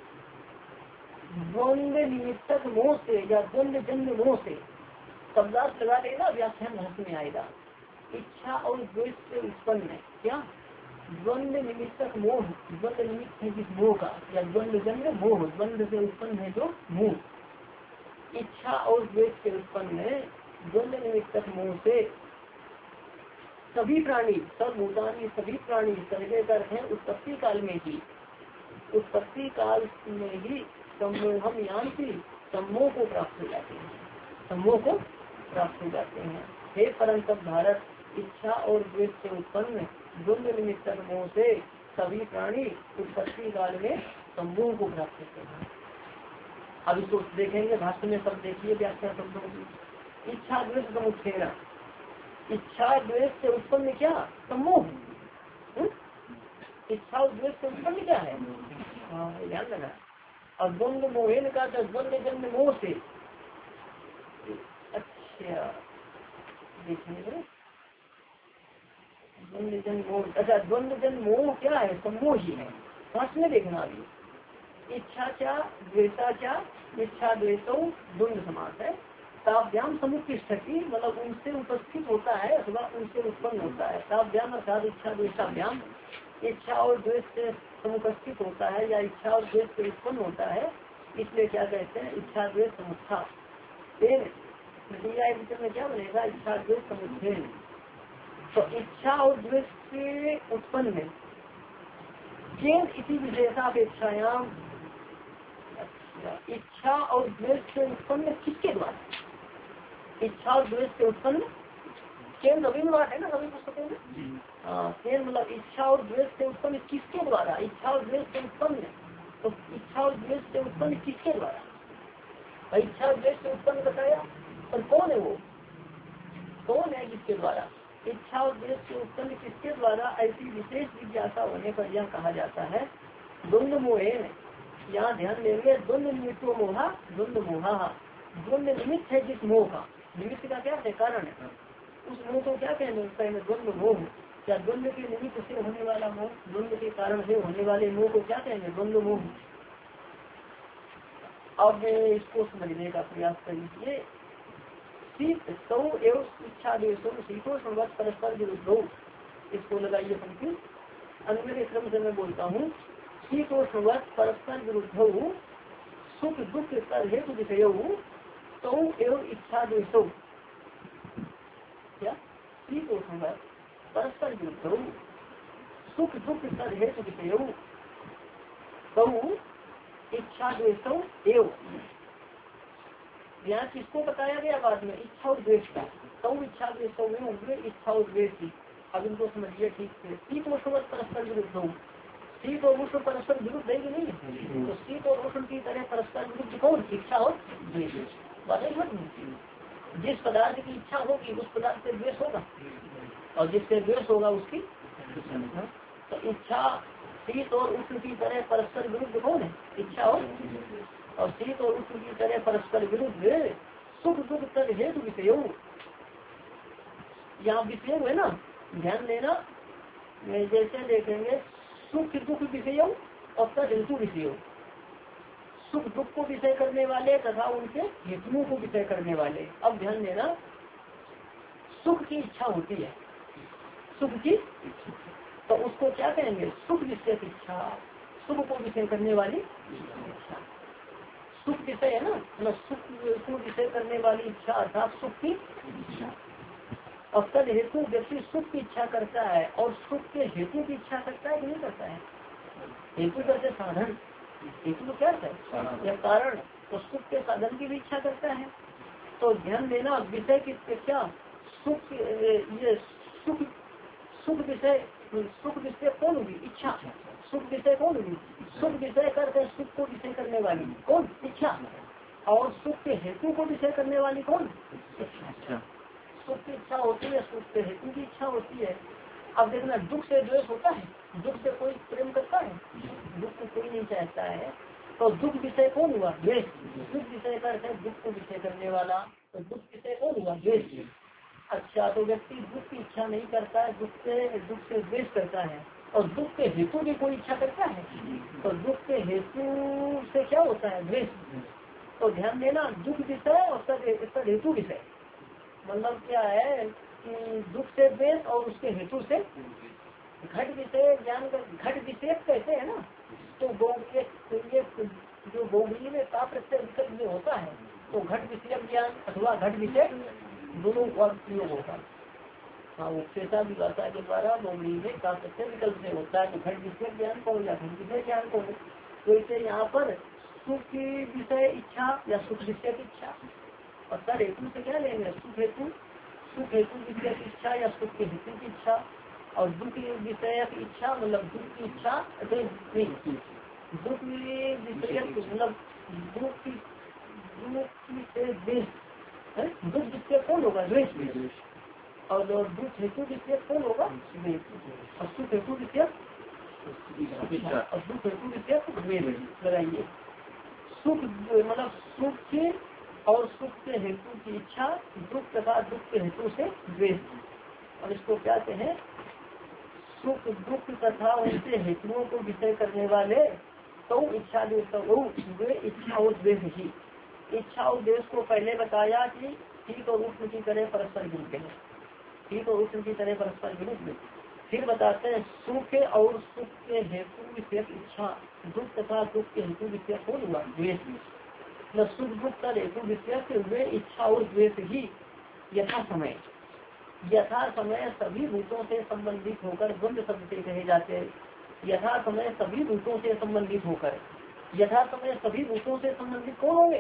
द्वंद्व निमित्तक मोह से या द्वंद्व जन्य मोह से, शब्दार्थ लगा देना, व्याख्यान भाषा में आएगा। इच्छा और द्वेष से उत्पन्न क्या, द्वंद्व निमित्तक मोह, द्वंद्व निमित्त है जिस मोह का, या द्वंद्व जन्य मोह, द्वंद्व से उत्पन्न है जो मोह। इच्छा और द्वेष से उत्पन्न द्वंद्व निमित्तक मोह से सभी प्राणी, सर्वभूतानि सभी प्राणी, सर्वे अर्थ है उत्पत्ति काल में ही, उत्पत्ति काल में ही सम्मोहम यान्ति, सम्मोह को प्राप्त हो जाते हैं, सम्मोह को प्राप्त हो जाते हैं। हे परन्तप भारत, इच्छा और द्वेष से उत्पन्न द्वंद्व निमित्तक मोह से सभी प्राणी उत्पत्ति काल में सम्मोह को प्राप्त होते हैं। अब इसको देखेंगे भाष्य में, सब देखिए व्याख्या शब्दों की। इच्छा द्वेष समुत्थेन, इच्छा द्वेष से उत्पन्न क्या, सम्मोह। इच्छा और द्वेष से उत्पन्न क्या है, हाँ ध्यान रखना। और द्वंद्व मोहेन का तो द्वंद्व जन्य मोह से, अच्छा देखेंगे द्वंद्व जन्य मोह, अच्छा द्वंद्व जन्य मोह क्या है, सम्मोह ही है। पास में देखना अभी, इच्छा क्या द्वेषा क्या, इच्छा द्वेषो द्वंद्व समास है, ताभ्याम समुपस्थिति मतलब उनसे उपस्थित होता है अथवा उनसे उत्पन्न होता है। ताभ्याम अर्थात इच्छा द्वेषाभ्याम, इच्छा और द्वेष से समुपस्थित होता है या इच्छा और द्वेष से उत्पन्न होता है, इसलिए क्या कहते हैं इच्छा द्वेष समुत्था। में क्या बनेगा इच्छा द्वेष समुत्थे। तो इच्छा और द्वेष से उत्पन्न केन इसी विशेषापेक्षायाम, इच्छा और द्वेष से उत्पन्न किसके द्वारा, इच्छा और द्वेष से उत्पन्न केंद्र नवीन बात है ना सभी पुस्तकों में। हाँ केंद्र मतलब इच्छा और द्वेष से उत्पन्न किसके द्वारा, इच्छा और द्वेष से उत्पन्न, तो इच्छा और द्वेष से उत्पन्न किसके द्वारा, इच्छा और द्वेष से उत्पन्न बताया पर कौन है वो, कौन है जिसके द्वारा, इच्छा और द्वेष से उत्पन्न किसके द्वारा, ऐसी विशेष जिज्ञासा होने पर यह कहा जाता है द्वंद्व मोहे। यहाँ ध्यान देंगे द्वंद्व निमित्तो मोहा, द्वंद्व मोहा, द्वंद्व निमित्त है जिस मोह का, निमित्त का क्या है कारण है, उस मोह को क्या कहते हैं द्वंद्व मोह, या द्वंद्व के निमित्त से होने वाला मोह, द्वंद्व के कारण से होने वाले मोह को क्या कहेंगे द्वंद्व मोह। अब इसको समझने का प्रयास करिए। शीत सौ एवं इच्छा देशों शीतो संवत परस्पर विरुद्ध, इसको लगाइए पंक्ति अन्य के क्रम से मैं बोलता हूँ। शीतो संवत परस्पर विरुद्ध सुख दुख कर हेतु विषय तो एवं इच्छा देशो, क्या शीतो संवत परस्पर विरुद्ध सुख दुख कर हेतु विषय तो इच्छा देशो एवं, यहाँ किसको बताया गया बाद में इच्छा और द्वेष का, तो इच्छा द्वेष होंगे इच्छा और द्वेष की। अब इनको समझिए ठीक से। शीत और उष्ण परस्पर विरुद्ध हो, शीत और उष्ण परस्पर विरुद्ध है कि नहीं है, तो शीत और उष्ण की तरह परस्पर विरुद्ध कौन, इच्छा और द्वेष। जिस पदार्थ की इच्छा होगी उस पदार्थ से द्वेष होगा और जिससे द्वेष होगा उसकी, तो इच्छा शीत और उष्ण की तरह परस्पर विरुद्ध कौन है, इच्छा और और शीत और उष्ण की तरह परस्पर विरुद्ध सुख दुख तद हेतु विषय। यहाँ विषय है ना, ध्यान देना, जैसे देखेंगे सुख दुख विषय और तद हेतु विषय, सुख दुख को विषय करने वाले तथा उनके हेतुओं को विषय करने वाले। अब ध्यान देना, सुख की इच्छा होती है, सुख की, तो उसको क्या कहेंगे सुख विषय इच्छा, सुख को विषय करने वाली इच्छा, सुख विषय है ना, मतलब सुख को विषय करने वाली इच्छा अर्थात सुख की इच्छा। और तद हेतु व्यक्ति सुख की इच्छा करता है और सुख के हेतु की इच्छा करता है कि नहीं करता है, हेतु करते साधन, हेतु क्या है या कारण, तो सुख के साधन की भी इच्छा करता है। तो ध्यान देना विषय की क्या सुख, ये सुख सुख विषय, सुख विषय कौन होगी इच्छा, सुख विषय कौन होगी, सुख विषय करके सुख को विषय करने वाली कौन इच्छा, और सुख के हेतु को विषय करने वाली कौन इच्छा। सुख की इच्छा होती है, सुख के हेतु की इच्छा होती है। अब देखना दुख से द्वेष होता है, दुख से कोई प्रेम करता है, दुख को कोई नहीं चाहता है, तो दुख विषय कौन हुआ द्वेष, दुख विषय करके दुख को विषय करने वाला, तो दुख विषय कौन हुआ द्वेष। अच्छा, तो व्यक्ति दुख की इच्छा नहीं करता है, दुख से दुख से द्वेष करता है, और दुख के हेतु की कोई इच्छा करता है, तो दुख के हेतु से क्या होता है द्वेष। तो ध्यान देना दुख विषय और तद हेतु विषय, मतलब क्या है कि दुख से द्वेष और उसके हेतु से घट विषय ज्ञान का, घट विषेक कहते हैं ना, तो ये जो बहुब्री में का प्रत्यय विकल्प में होता है, तो घट विषयक ज्ञान अथवा घट विषय दोनों प्रयोग होता है। हाँ, उपसेता विभाषा के द्वारा बहुब्री में का प्रत्यय विकल्प से होता है, तो घट विषयक ज्ञान कौन या घट विषय ज्ञान कौन। तो इसे यहाँ पर सुख की विषय इच्छा या सुख विषय इच्छा, और सर हेतु से क्या लेंगे सुख हेतु, सुख हेतु विषय इच्छा या सुख के हेतु की इच्छा, और दुख विषय इच्छा मतलब दुख की इच्छा, तो दुख विषय मतलब दुख की द्वेष, दुख विषय कौन होगा द्वेष, और दुख हेतु विषय कौन होगा द्वेष, और सुख हेतु विषय और दुख हेतु विषय द्वेष। लगाइए सुख मतलब सुख के और सुख के हेतु की इच्छा, दुख तथा दुख के हेतु से द्वेष, और इसको क्या कहें सुख दुख तथा उनके हेतुओं को विषय करने वाले तो इच्छा वे इच्छा और द्वेष ही। इच्छा और द्वेष को पहले बताया कि ठीक और उष्ण की तरह परस्पर विरुद्ध है, ठीक और उष्ण की तरह परस्पर विरुद्ध। फिर बताते हैं सुख और सुख के हेतु विषयक इच्छा, दुख तथा दुख के हेतु विषयक कौन हुआ? द्वेष। मतलब सुख दुख का हेतु विषयक वे इच्छा और द्वेष ही यथा समय यथा समय सभी भूतों से संबंधित होकर द्वंद्व शब्द से कहे जाते हैं। यथा समय सभी भूतों से संबंधित होकर, यथा समय सभी भूतों से संबंधित कौन होंगे?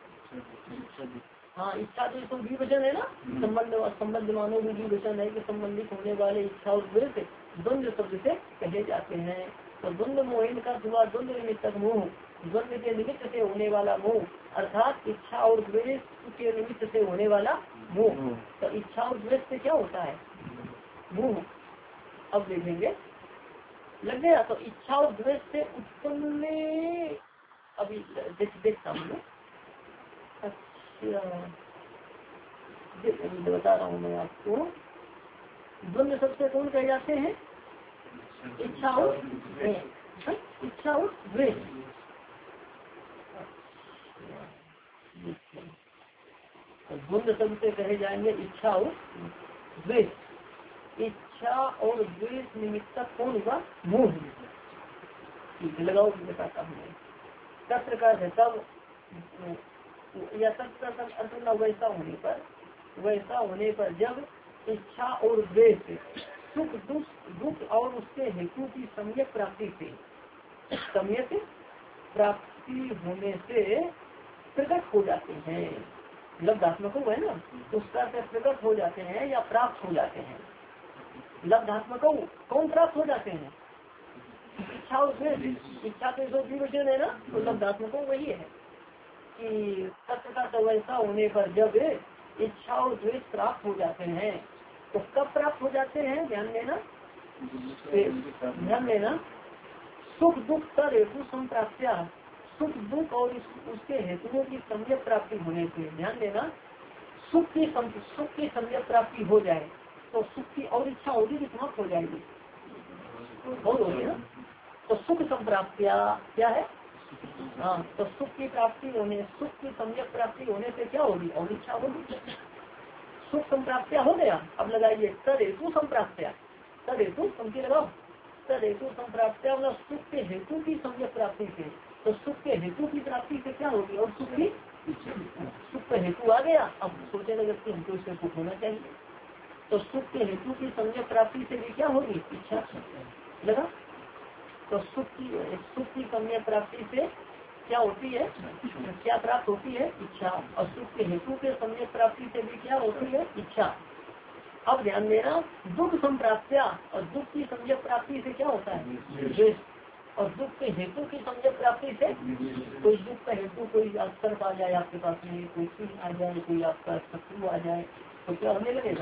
हाँ, इच्छा तो इसको द्विवचन है ना, संबंध संबंध मानो भी द्विवचन है कि संबंधित होने वाले इच्छा और द्वेष द्वंद्व शब्द से कहे जाते हैं। तो द्वंद्व मोहिन का हुआ द्वंद्व निमित्तक मोह, द्वंद्व के निमित्त से होने वाला मोह, अर्थात इच्छा और द्वेष के निमित्त से होने वाला मोह। तो इच्छा और द्वेष से क्या होता है? मोह। अब देखेंगे, लग गया। तो इच्छा और द्वेष से उत्पन्न, अभी देख देखता हूँ। अच्छा, बता रहा हूँ मैं आपको। द्वंद्व सबसे कौन कहे जाते हैं? इच्छा और इच्छा और द्वेष। द्वंद्व शब्द से कहे जाएंगे इच्छा और द्वेष। इच्छा और द्वेष निमित्तक कौन हुआ? मोह। ठीक है, लगाओ, बताता हूँ। तत्र का है तब, या तत्र का अर्थ न वैसा होने पर, वैसा होने पर जब इच्छा और द्वेष सुख दुख दुख और उसके हेतु की सम्यक प्राप्ति से, सम्यक प्राप्ति होने से प्रकट हो जाते हैं। लब्धात्मक है ना, उसका से प्रकट हो जाते हैं या प्राप्त हो जाते हैं। लब्धात्मक कौन प्राप्त हो जाते हैं? इच्छा और द्वेष। इच्छा तो जो द्विवचन है ना, तो लब्धात्मक वही है कि तत्व का तो वैसा होने पर जब इच्छा और द्वेष प्राप्त हो जाते हैं, तो कब प्राप्त हो जाते हैं? ध्यान देना, ध्यान देना। सुख दुख का हेतु संप्राप्त्या, सुख दुख और उसके हेतुओं की सम्यक प्राप्ति होने से, ध्यान देना, सुख की सुख की सम्यक प्राप्ति हो जाए तो सुख की और इच्छा होगी कि समाप्त हो जाएगी? बहुत होगी ना। तो सुख संप्राप्त्या क्या है? हाँ, तो सुख की प्राप्ति होने, सुख की सम्यक प्राप्ति होने से क्या होगी? और इच्छा होगी। सुख संप्राप्त्या हो गया। अब लगाइए तद हेतु संप्राप्त्या, तद हेतु पंक्ति लगाओ, तद हेतु संप्राप्त्या मतलब सुख के हेतु की सम्यक प्राप्ति से। तो सुख के हेतु की प्राप्ति से क्या होगी? और सुख की, सुख का हेतु आ गया। अब सोचे लगे कि हमको इससे सुख होना चाहिए, तो सुख के हेतु की सम्यक प्राप्ति से भी क्या होगी? इच्छा लगा। तो सुख की सुख की सम्यक प्राप्ति से क्या होती है? क्या प्राप्त होती है? इच्छा। और सुख के हेतु के सम्यक प्राप्ति से भी क्या होती है? इच्छा। अब ध्यान देना, दुख संप्राप्त्या, और दुख की सम्यक प्राप्ति से क्या होता है? द्वेष। और दुख के हेतु की सम्यक प्राप्ति से, कोई दुख का हेतु, कोई सर्प आ जाए आपके पास में, कोई सिंह आ जाए, कोई आपका शत्रु आ जाए, तो क्या होने लगेगा?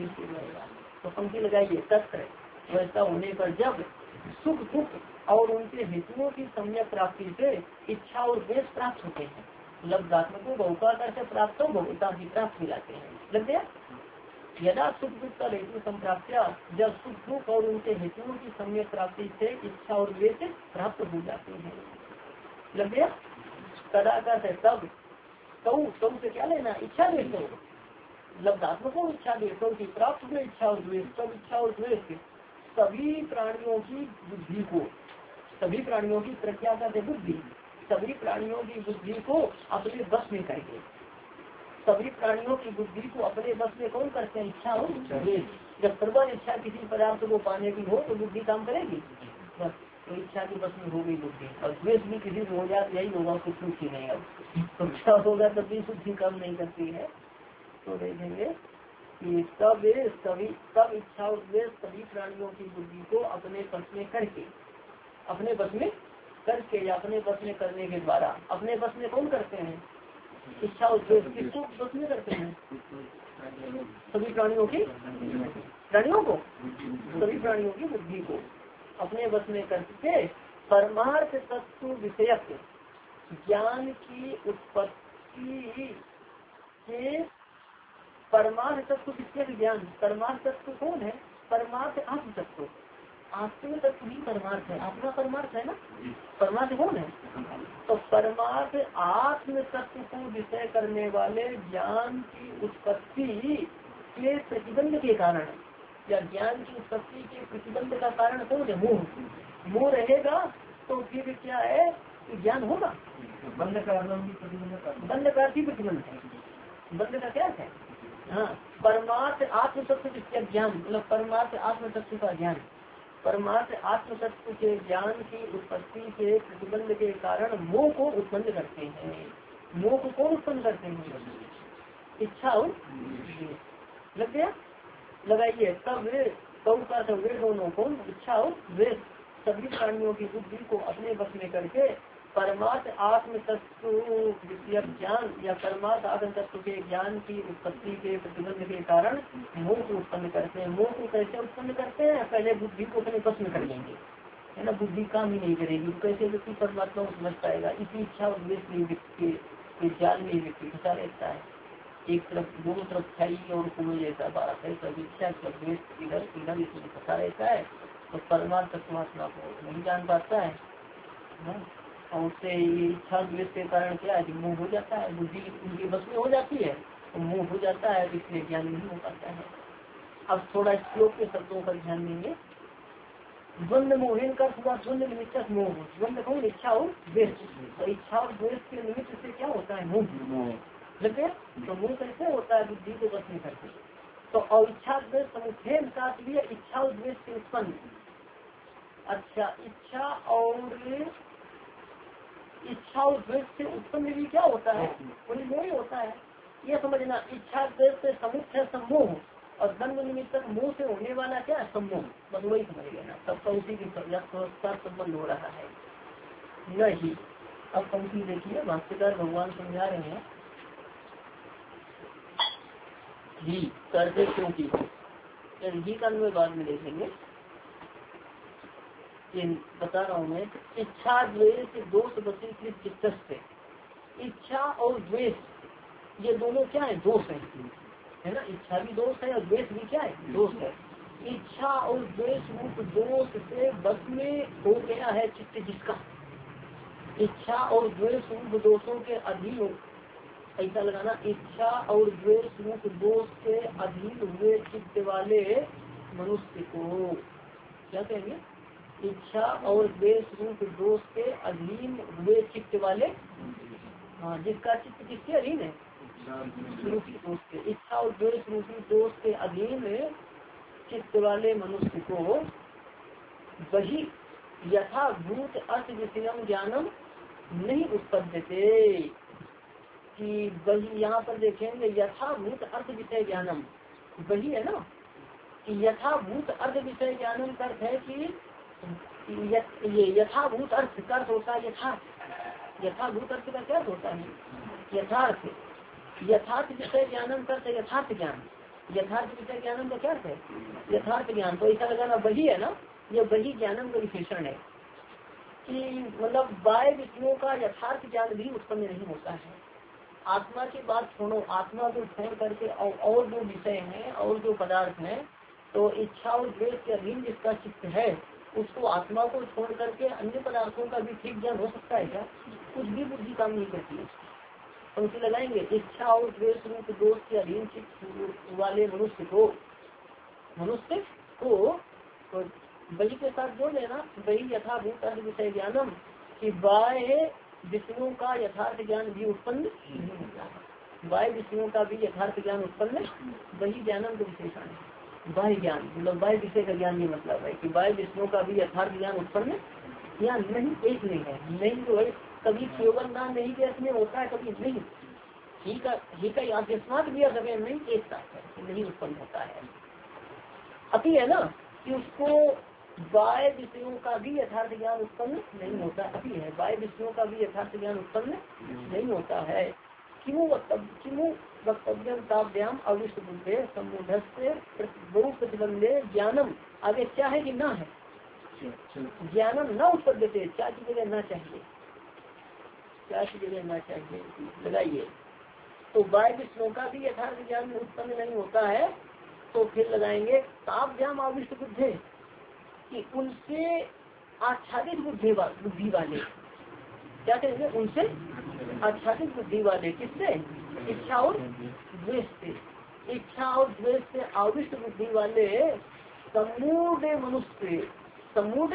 तो पंक्ति लगाइए, तत्र वैसा होने पर जब सुख दुख और उनके हेतुओं की सम्यक प्राप्ति से इच्छा और द्वेष प्राप्त होते हैं। लब्धात्मक बहुकार से प्राप्त हो, बहुता ही प्राप्त हो जाते हैं। लग गया। यदा सुख दुख का हेतु संप्राप्त्या, जब सुख दुख और उनके हेतुओं की सम्यक प्राप्ति से इच्छा और द्वेष प्राप्त हो जाते हैं। लग गया। तदाकार से तब, तऊ तऊ से क्या लेना? इच्छा द्वेष। लब्धात्मक इच्छा द्वेषों की प्राप्त हुए इच्छा और द्वेष, तब इच्छा और द्वेष सभी प्राणियों की बुद्धि को, सभी प्राणियों की प्रज्ञा का बुद्धि, सभी प्राणियों की बुद्धि को अपने बस में करके, सभी प्राणियों की बुद्धि को अपने बस में कौन करते हैं? इच्छा और द्वेष। जब प्रबल इच्छा किसी पदार्थ को पाने की हो तो बुद्धि काम करेगी बस, तो इच्छा की बस में हो गई बुद्धि। और द्वेष भी किसी से हो जाए यही होगा, कुछ सुख ही नहीं। अब तो क्या होगा? तब भी बुद्धि काम नहीं करती है। तो देखेंगे तब सभी तब इच्छा और द्वेष सभी प्राणियों की बुद्धि को अपने बस में करके, अपने बस में करके या अपने बस में करने के द्वारा, अपने बस में कौन करते हैं? इच्छा और द्वेष किसको बस में करते हैं? सभी प्राणियों की, प्राणियों को, सभी प्राणियों की बुद्धि को अपने बस में करके परमार्थ तत्व विषयक ज्ञान की उत्पत्ति के, परमार्थ तत्व विषयक ज्ञान, परमार्थ तत्व कौन है? परमार्थ आत्म तत्व, आत्म तत्व ही परमार्थ है, आत्मा परमार्थ है ना, परमार्थ कौन है? तो परमार्थ आत्म तत्व को विषय करने वाले ज्ञान की उत्पत्ति के प्रतिबंध के कारण, या ज्ञान की उत्पत्ति के प्रतिबंध का कारण कौन है? मोह। मोह रहेगा तो फिर क्या है, ज्ञान होगा। बंध का बंध का भी प्रतिबंध है, बंध का क्या है? हाँ, परमार्थ आत्म तत्व का ज्ञान, मतलब परमार्थ आत्म तत्व का ज्ञान, परमार्थ आत्म तत्व के ज्ञान की उत्पत्ति के प्रतिबंध के कारण मोह को उत्पन्न करते हैं। मोह को कौन उत्पन्न करते हैं? इच्छा और लग गया, लगाइए। तब वे कौन का सब वे दोनों कौन, इच्छा और वे सभी प्राणियों की बुद्धि को अपने बस में करके परमार्थ आत्म तत्व ज्ञान या परमार्थ आत्म तत्व के ज्ञान की उत्पत्ति के प्रतिबंध के कारण मोह को उत्पन्न करते हैं। मोह को कैसे उत्पन्न करते हैं? पहले बुद्धि को अपने बस में कर लेंगे, है ना, बुद्धि काम ही नहीं करेगी, कैसे व्यक्ति परमात्मा को समझ पाएगा? इसी इच्छा और द्वेष में व्यक्ति के जाल में व्यक्ति फंसा रहता है। एक तरफ दोनों तरफ छाई और कुएं जैसा बात है, सब इच्छा सब द्वेष इधर इधर इसमें फंसा रहता है, तो परमार्थ तत्वात्मा को नहीं जान पाता है, और उससे इच्छा द्वेष के कारण क्या है, मोह हो जाता है, बुद्धि उनकी बस में हो जाती है, तो मोह हो जाता है, इसलिए ज्ञान नहीं हो पाता है। अब थोड़ा श्लोक के शब्दों पर ध्यान देंगे। द्वंद्व मोहन का हुआ द्वंद्व निमित्त मोह, द्वंद्व कौन, इच्छा और द्वेष, तो इच्छा और द्वेष के निमित्त से क्या होता है? मोह। लगे तो मोह कैसे होता है? बुद्धि को बस में करते, तो और इच्छा द्वेष समुच्चय का लिए इच्छा और द्वेष से उत्पन्न। अच्छा, इच्छा और इच्छा और द्वेष से उत्पन्न भी क्या होता है? वही मोह ही होता है, ये समझना। इच्छा द्वेष से समुच्चय सम्मोह, और द्वंद निमित्त मोह से होने वाला क्या है? सम्मोह, बस वही समझ लेना। सबका उसी की संबंध हो रहा है नहीं। अब पंक्ति देखिए, भाष्यकार भगवान समझा रहे हैं जी करते क्योंकि जी का अन्वय बाद में देखेंगे, बता रहा हूँ मैं। इच्छा द्वेष दोष वशीकृत चित्त से, इच्छा और द्वेष ये दोनों क्या है? दोष है, है ना। इच्छा भी दोष है और द्वेष भी क्या है? दोष है। इच्छा और द्वेष रूप दोष से बस में हो गया है चित्त जिसका, इच्छा और द्वेष रूप दोषों के अधीन, ऐसा लगाना, इच्छा और द्वेष रूप दोष के अधीन हुए चित्त वाले मनुष्य को क्या कहेंगे? इच्छा और द्वेष रूप दोष के अधीन हुए चित्त वाले, हाँ, जिसका चित्त किसके अधीन है? रूपी दोष के। इच्छा और द्वेष रूपी दोष के अधीन चित्त वाले मनुष्य को वही यथाभूत अर्थ विषयम ज्ञानम नहीं उत्पद्यते, कि वही यहाँ पर देखेंगे यथाभूत अर्थ विषय ज्ञानम, वही है ना, कि यथाभूत अर्थ विषय ज्ञानम का अर्थ है कि ये यथाभूत अर्थ का अर्थ होता है यथार्थ। यथाभूत अर्थ का क्या होता है? यथार्थ। यथार्थ विषय ज्ञानम का अर्थ है यथार्थ ज्ञान। यथार्थ विषय ज्ञानम का क्या अर्थ है? यथार्थ ज्ञान। तो ऐसा लगाना वही है ना, ये वही ज्ञानम का विशेषण है कि मतलब बाह्य विषयों का यथार्थ ज्ञान भी उत्पन्न नहीं होता है। आत्मा की बात छोड़ो, आत्मा को छोड़ करके और, और जो विषय हैं और जो पदार्थ हैं, तो इच्छा और द्वेष के अधीन जिसका चित्त है उसको आत्मा को छोड़ करके अन्य पदार्थों का भी ठीक ज्ञान हो सकता है क्या? कुछ भी बुद्धि काम नहीं करती है। तो उसे लगाएंगे इच्छा और द्वेष रूप दोष के अधीन चित्त वाले मनुष्य को, मनुष्य को तो बलि के साथ जोड़ लेना, वही यथाभूत अर्थ विषय ज्ञानम, कि बाह्य विषयों का यथार्थ ज्ञान भी उत्पन्न नहीं होता है। बाह्य विषयों का भी यथार्थ ज्ञान उत्पन्न वही ज्ञानम का विशेषण है। बाह्य ज्ञान मतलब बाह्य विषय का ज्ञान नहीं, मतलब है कि बाह्य विषयों का भी यथार्थ ज्ञान उत्पन्न या नहीं, एक नहीं है। नहीं तो है कभी केवल ना नहीं के में होता है, कभी नहीं ही का ही का आदेशनाथ भी अगर नहीं एक साथ है, नहीं उत्पन्न होता है। अति है ना कि उसको बाह्य विषयों का भी यथार्थ ज्ञान उत्पन्न नहीं होता, अति है, बाह्य विषयों का भी यथार्थ ज्ञान उत्पन्न नहीं होता है। किमु किमु वक्तव्यम ताभ्याम अविष्ट बुद्धे समुद्र से बहु प्रतिबंधे ज्ञानम, आगे क्या है कि ना है? ज्ञानम न उत्पद्यते, क्या की जगह ना चाहिए, क्या की जगह ना चाहिए लगाइए। तो बाह्य विषयों का भी यथार्थ ज्ञान उत्पन्न नहीं होता है, तो फिर लगाएंगे ताभ्याम अविष्ट बुद्धे, कि उनसे आच्छादित बुद्धि वा, बुद्धि वाले, क्या कहेंगे, उनसे आच्छादित बुद्धि वाले, किससे, इच्छा और द्वेष से, इच्छा और द्वेष से आविष्ट बुद्धि वाले समूढ़ मनुष्य, समूढ़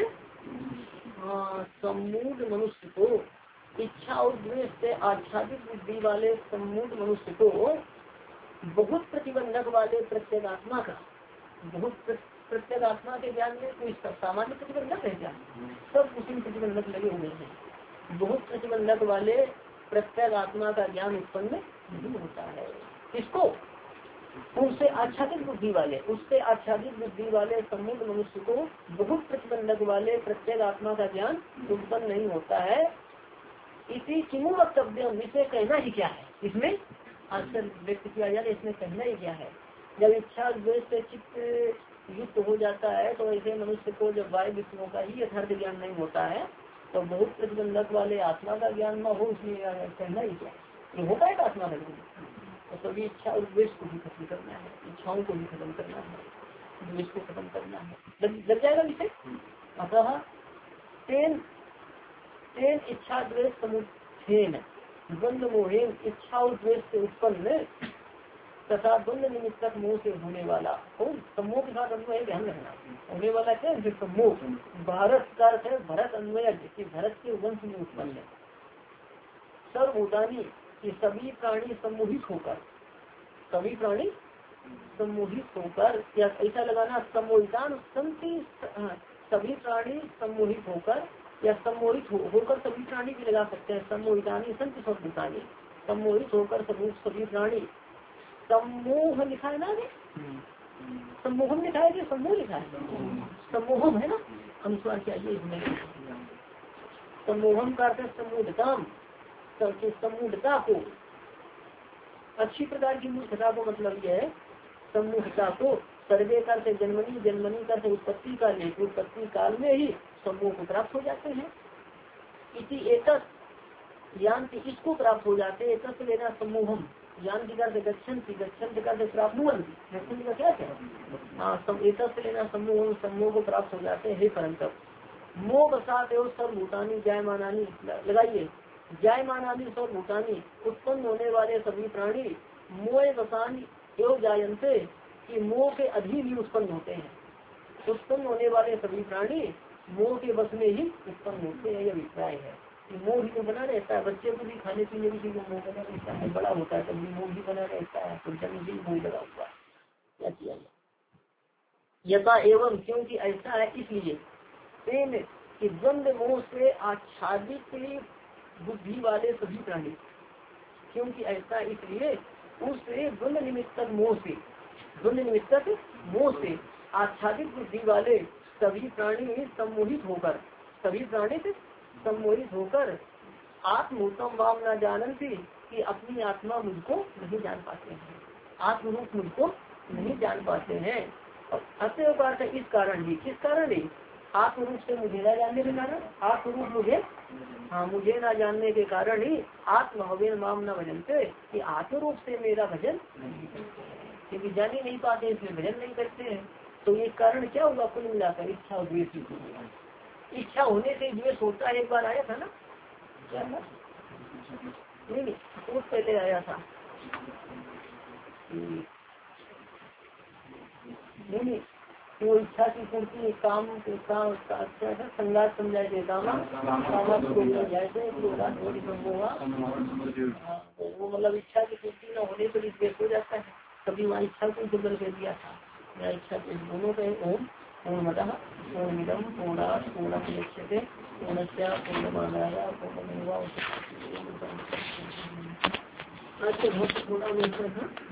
हाँ समूढ़ मनुष्य को, इच्छा और द्वेष से आच्छादित बुद्धि वाले समूढ़ मनुष्य को बहुत प्रतिबंधक वाले प्रत्येगात्मा का, बहुत प्रत्येगात्मा के ज्ञान में कोई सामान्य प्रतिबंधक है क्या, सब उसी में प्रतिबंधक लगे हुए हैं। बहुत प्रतिबंधक वाले प्रत्येगात्मा का ज्ञान उत्पन्न नहीं होता है। किसको, उनसे आच्छादित बुद्धि वाले, उससे आच्छादित बुद्धि वाले समूढ़ मनुष्य को बहुत प्रतिबंधक वाले प्रत्येगात्मा का ज्ञान उत्पन्न नहीं होता है। इसी किमु वक्तव्यम, इसे कहना ही क्या है, इसमें आंसर व्यक्त किया जाए, इसमें कहना ही क्या है। जब इच्छा द्वेष से चित्त युक्त हो जाता है तो ऐसे मनुष्य को जब बाह्य विषयों का ही यथार्थ ज्ञान नहीं होता है तो बहुत प्रतिबंधक वाले आत्मा का ज्ञान न हो, इसलिए कहना ही क्या, ये होता है आत्मा का ज्ञान। तो सभी इच्छा और द्वेष को भी खत्म करना है, इच्छाओं को भी खत्म करना है, द्वेष को खत्म करना है, लग जाएगा विषय। अतः तेन तेन इच्छा द्वेष समुत्थेन द्वंद्व मोहेन, इच्छा और द्वेष से उत्पन्न तथा द्वंद्व निमित्तक मोह से होने वाला, कौन, सम्मोह के साथ अन्वय ध्यान रखना, होने वाला क्या है, सम्मोह, भारत का अर्थ है भरत अन्वय, भरत के वंश में उत्पन्न है। सर्वभूतानी, कि सभी प्राणी सम्मोहित होकर, सभी प्राणी सम्मोहित होकर, या ऐसा लगाना सम्मोहितान संति, सभी प्राणी सम्मोहित होकर, या सम्मोहित हो, होकर सभी प्राणी भी लगा सकते हैं, सम्मोहितानी संति सर्वभूतानी, सम्मोहित होकर सभी सभी प्राणी, सम्मोह लिखा है ना, सम्मोहम लिखा है कि सम्मोह लिखा है, सम्मोहम है ना, अनुस्वार चाहिए इसमें, सम्मोहम का अर्थ सम्मूढ़ताम, सम्मूढ़ता को, अच्छी प्रकार की मूर्खता को, मतलब यह है सम्मूढ़ता को, सर्वे कर से जन्मनी, जन्मनी कर से उत्पत्ति काल, उत्पत्ति काल में ही समूह को प्राप्त हो जाते हैं। इसी एकस यान इसको प्राप्त हो जाते हैं, एकत्र लेना सम्मोहम, यान की कर गच्छन की, गच्छन कर प्राप्त, गच्छन का क्या है, हाँ सब एकत्र लेना सम्मोह, सम्मोह को प्राप्त हो जाते हैं। परंतु मोह बसात एवं सर्वभूतानी जायमानानी, लगाइए, जायमानानी सर्वभूतानी, उत्पन्न होने वाले सभी प्राणी, मोह बसानी एवं जायंते, कि मोह के अधीन ही उत्पन्न होते हैं, उत्पन्न होने वाले सभी प्राणी मोह के बस में ही उत्पन्न होते हैं, यह अभिप्राय है। कि मोह ही तो बना रहता है, बच्चे को भी खाने पीने की चीजों मोह बना रहता है, बड़ा होता है तब भी मोह ही बना रहता है, तो जन्म भी मोह लगा हुआ है, क्या किया जाए। यथा एवं, क्योंकि ऐसा है इसलिए, तेन कि द्वंद्व मोह से आच्छादित बुद्धि वाले सभी प्राणी, क्योंकि ऐसा इसलिए उस द्वंद्व निमित्तक मोह से, द्वंद्व निमित्तक मोह से आच्छादित बुद्धि वाले सभी प्राणी सम्मोहित होकर, सभी प्राणी से सम्मोहित होकर आत्मूतम वाम न जानती, कि अपनी आत्मा मुझको नहीं जान पाते हैं, आत्मरूप मुझको नहीं जान पाते हैं। और अतः का इस कारण ही, किस कारण ही, आत्मरूप से मुझे न जानने के कारण, आत्मरूप मुझे, हाँ मुझे न जानने के कारण ही आत्महवेन माम न भजनते, कि आत्मरूप से मेरा भजन नहीं करते हैं, क्योंकि जान ही नहीं पाते इसलिए भजन नहीं करते हैं। तो ये कारण क्या हुआ, कुल मिलाकर इच्छा और द्वेष की, इच्छा होने से द्वेष होता है। एक बार आया था ना, क्या था, नहीं नहीं बहुत पहले आया था, नहीं नहीं वो इच्छा की पूर्ति काम काम संघात समझाए थे, काम जैसे वो मतलब इच्छा की पूर्ति न होने पर द्वेष हो जाता है। कभी वहाँ इच्छा को बदल कर दिया था, या इच्छा दोनों का ओम पूर्णतः पूर्णमिदम पूर्णात् पूर्णमुदच्यते पूर्णस्य पूर्णमादाय पूर्णमेवावशिष्यते। आज के बहुत थोड़ा